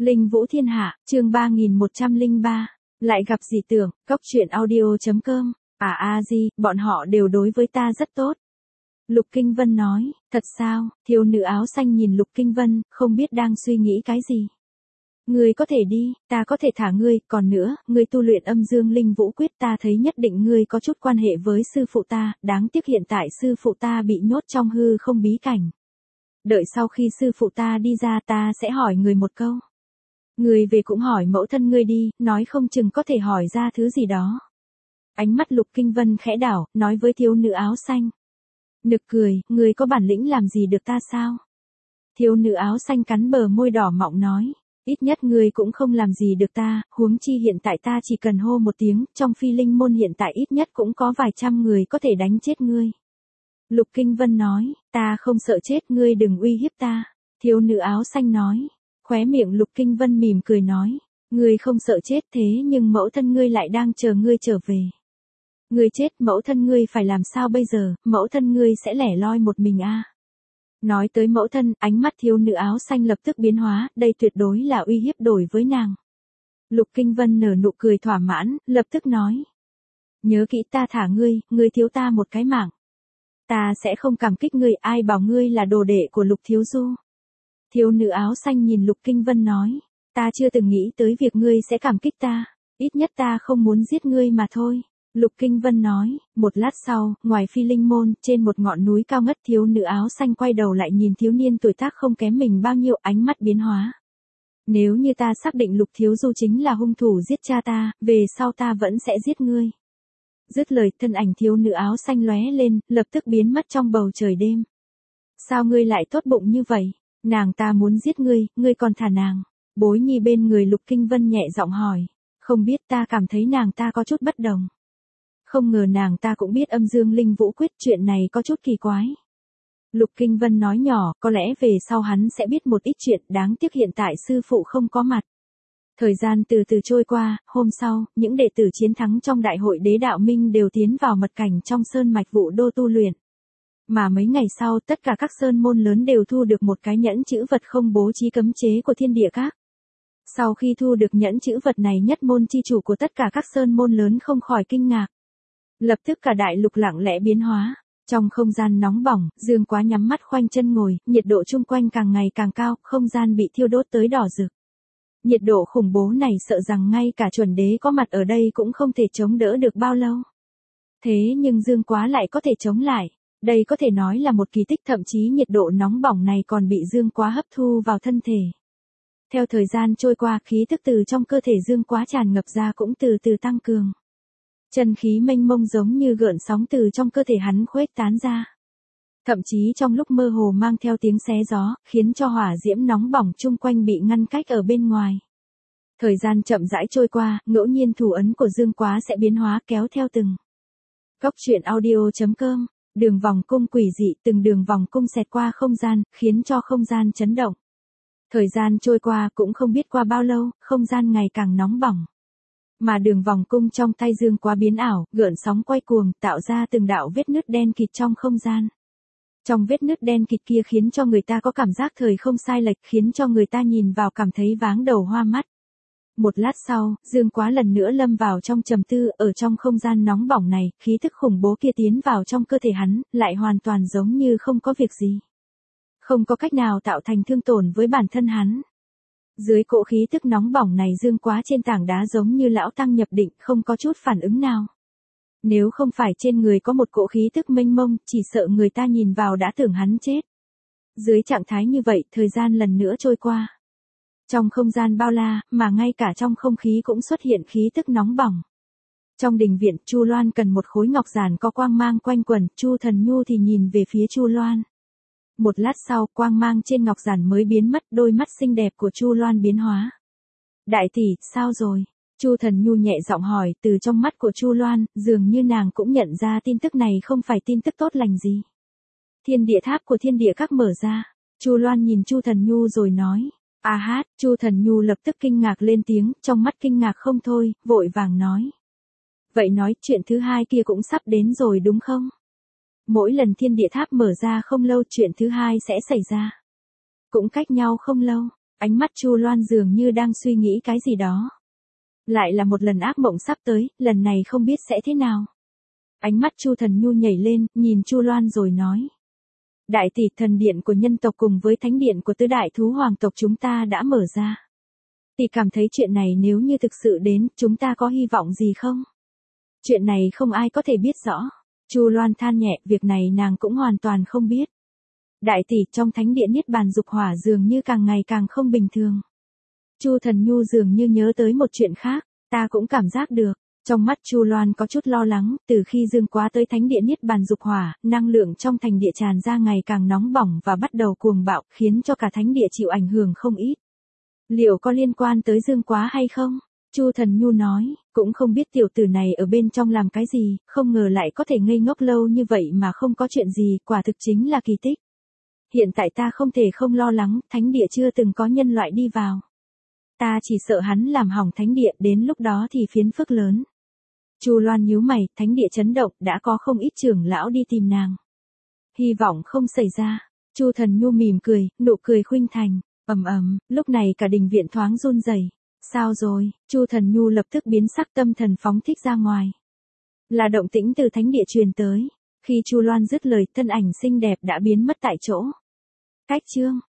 Linh Vũ Thiên Hạ, chương 3103. Lại gặp dị tưởng, Cóc Truyện Audio.com. Bọn họ đều đối với ta rất tốt. Lục Kinh Vân nói, thật sao? Thiếu nữ áo xanh nhìn Lục Kinh Vân, không biết đang suy nghĩ cái gì. Ngươi có thể đi, ta có thể thả ngươi, còn nữa, ngươi tu luyện âm dương linh vũ quyết, ta thấy nhất định ngươi có chút quan hệ với sư phụ ta, đáng tiếc hiện tại sư phụ ta bị nhốt trong hư không bí cảnh. Đợi sau khi sư phụ ta đi ra ta sẽ hỏi người một câu. Người về cũng hỏi mẫu thân ngươi đi, nói không chừng có thể hỏi ra thứ gì đó. Ánh mắt Lục Kinh Vân khẽ đảo, nói với thiếu nữ áo xanh. Nực cười, ngươi có bản lĩnh làm gì được ta sao? Thiếu nữ áo xanh cắn bờ môi đỏ mọng nói. Ít nhất ngươi cũng không làm gì được ta, huống chi hiện tại ta chỉ cần hô một tiếng, trong Phi Linh môn hiện tại ít nhất cũng có vài trăm người có thể đánh chết ngươi. Lục Kinh Vân nói, ta không sợ chết, ngươi đừng uy hiếp ta. Thiếu nữ áo xanh nói. Khóe miệng Lục Kinh Vân mỉm cười nói, ngươi không sợ chết thế nhưng mẫu thân ngươi lại đang chờ ngươi trở về. Ngươi chết, mẫu thân ngươi phải làm sao bây giờ, mẫu thân ngươi sẽ lẻ loi một mình à? Nói tới mẫu thân, ánh mắt thiếu nữ áo xanh lập tức biến hóa, đây tuyệt đối là uy hiếp đối với nàng. Lục Kinh Vân nở nụ cười thỏa mãn, lập tức nói. Nhớ kỹ ta thả ngươi, ngươi thiếu ta một cái mạng. Ta sẽ không cảm kích ngươi, ai bảo ngươi là đồ đệ của Lục thiếu du. Thiếu nữ áo xanh nhìn Lục Kinh Vân nói, ta chưa từng nghĩ tới việc ngươi sẽ cảm kích ta, ít nhất ta không muốn giết ngươi mà thôi. Lục Kinh Vân nói, một lát sau, ngoài Phi Linh môn, trên một ngọn núi cao ngất, thiếu nữ áo xanh quay đầu lại nhìn thiếu niên tuổi tác không kém mình bao nhiêu, ánh mắt biến hóa. Nếu như ta xác định Lục thiếu du chính là hung thủ giết cha ta, về sau ta vẫn sẽ giết ngươi. Dứt lời, thân ảnh thiếu nữ áo xanh lóe lên, lập tức biến mất trong bầu trời đêm. Sao ngươi lại tốt bụng như vậy? Nàng ta muốn giết ngươi, ngươi còn thả nàng. Bối nhi bên người Lục Kinh Vân nhẹ giọng hỏi. Không biết, ta cảm thấy nàng ta có chút bất đồng. Không ngờ nàng ta cũng biết âm dương linh vũ quyết, chuyện này có chút kỳ quái. Lục Kinh Vân nói nhỏ, có lẽ về sau hắn sẽ biết một ít chuyện, đáng tiếc hiện tại sư phụ không có mặt. Thời gian từ từ trôi qua, hôm sau, những đệ tử chiến thắng trong đại hội đế đạo minh đều tiến vào mật cảnh trong sơn mạch Vũ Đô tu luyện. Mà mấy ngày sau, tất cả các sơn môn lớn đều thu được một cái nhẫn chữ vật không bố trí cấm chế của thiên địa các. Sau khi thu được nhẫn chữ vật này, nhất môn chi chủ của tất cả các sơn môn lớn không khỏi kinh ngạc. Lập tức cả đại lục lặng lẽ biến hóa. Trong không gian nóng bỏng, Dương Quá nhắm mắt khoanh chân ngồi, nhiệt độ chung quanh càng ngày càng cao, không gian bị thiêu đốt tới đỏ rực. Nhiệt độ khủng bố này sợ rằng ngay cả chuẩn đế có mặt ở đây cũng không thể chống đỡ được bao lâu. Thế nhưng Dương Quá lại có thể chống lại. Đây có thể nói là một kỳ tích, thậm chí nhiệt độ nóng bỏng này còn bị Dương Quá hấp thu vào thân thể. Theo thời gian trôi qua, khí thức từ trong cơ thể Dương Quá tràn ngập ra cũng từ từ tăng cường. Chân khí mênh mông giống như gợn sóng từ trong cơ thể hắn khuếch tán ra. Thậm chí trong lúc mơ hồ mang theo tiếng xé gió, khiến cho hỏa diễm nóng bỏng chung quanh bị ngăn cách ở bên ngoài. Thời gian chậm rãi trôi qua, ngẫu nhiên thủ ấn của Dương Quá sẽ biến hóa kéo theo từng. Cóc Truyện Audio.com. Đường vòng cung quỷ dị, từng đường vòng cung xẹt qua không gian, khiến cho không gian chấn động. Thời gian trôi qua cũng không biết qua bao lâu, không gian ngày càng nóng bỏng. Mà đường vòng cung trong tay Dương Quá biến ảo, gợn sóng quay cuồng, tạo ra từng đạo vết nứt đen kịt trong không gian. Trong vết nứt đen kịt kia khiến cho người ta có cảm giác thời không sai lệch, khiến cho người ta nhìn vào cảm thấy váng đầu hoa mắt. Một lát sau, Dương Quá lần nữa lâm vào trong trầm tư, ở trong không gian nóng bỏng này, khí thức khủng bố kia tiến vào trong cơ thể hắn, lại hoàn toàn giống như không có việc gì. Không có cách nào tạo thành thương tổn với bản thân hắn. Dưới cỗ khí thức nóng bỏng này, Dương Quá trên tảng đá giống như lão tăng nhập định, không có chút phản ứng nào. Nếu không phải trên người có một cỗ khí thức mênh mông, chỉ sợ người ta nhìn vào đã tưởng hắn chết. Dưới trạng thái như vậy, thời gian lần nữa trôi qua. Trong không gian bao la, mà ngay cả trong không khí cũng xuất hiện khí tức nóng bỏng. Trong đình viện, Chu Loan cần một khối ngọc giản có quang mang quanh quẩn, Chu Thần Nhu thì nhìn về phía Chu Loan. Một lát sau, quang mang trên ngọc giản mới biến mất, đôi mắt xinh đẹp của Chu Loan biến hóa. Đại tỷ, sao rồi? Chu Thần Nhu nhẹ giọng hỏi, từ trong mắt của Chu Loan, dường như nàng cũng nhận ra tin tức này không phải tin tức tốt lành gì. Thiên địa tháp của thiên địa các mở ra. Chu Loan nhìn Chu Thần Nhu rồi nói. Chu Thần Nhu lập tức kinh ngạc lên tiếng, trong mắt kinh ngạc không thôi, vội vàng nói. Vậy nói chuyện thứ hai kia cũng sắp đến rồi đúng không? Mỗi lần thiên địa tháp mở ra không lâu, chuyện thứ hai sẽ xảy ra. Cũng cách nhau không lâu. Ánh mắt Chu Loan dường như đang suy nghĩ cái gì đó. Lại là một lần ác mộng sắp tới, lần này không biết sẽ thế nào. Ánh mắt Chu Thần Nhu nhảy lên, nhìn Chu Loan rồi nói. Đại tỷ, thần điện của nhân tộc cùng với thánh điện của tứ đại thú hoàng tộc chúng ta đã mở ra. Tỷ cảm thấy chuyện này nếu như thực sự đến, chúng ta có hy vọng gì không? Chuyện này không ai có thể biết rõ. Chu Loan than nhẹ, việc này nàng cũng hoàn toàn không biết. Đại tỷ, trong thánh điện Niết Bàn Dục Hỏa dường như càng ngày càng không bình thường. Chu Thần Nhu dường như nhớ tới một chuyện khác, ta cũng cảm giác được. Trong mắt Chu Loan có chút lo lắng, từ khi dương quá tới thánh địa Niết Bàn Dục Hỏa, năng lượng trong thành địa tràn ra ngày càng nóng bỏng và bắt đầu cuồng bạo, khiến cho cả thánh địa chịu ảnh hưởng không ít. Liệu có liên quan tới dương quá hay không? Chu Thần Nhu nói, cũng không biết tiểu tử này ở bên trong làm cái gì, không ngờ lại có thể ngây ngốc lâu như vậy mà không có chuyện gì, quả thực chính là kỳ tích. Hiện tại ta không thể không lo lắng, thánh địa chưa từng có nhân loại đi vào. Ta chỉ sợ hắn làm hỏng thánh địa, đến lúc đó thì phiền phức lớn. Chu Loan nhíu mày, thánh địa chấn động, đã có không ít trưởng lão đi tìm nàng. Hy vọng không xảy ra. Chu Thần Nhu mỉm cười, nụ cười khuynh thành. Lúc này cả đình viện thoáng run rẩy. Sao rồi? Chu Thần Nhu lập tức biến sắc, tâm thần phóng thích ra ngoài. Là động tĩnh từ thánh địa truyền tới. Khi Chu Loan dứt lời, thân ảnh xinh đẹp đã biến mất tại chỗ. Cách chương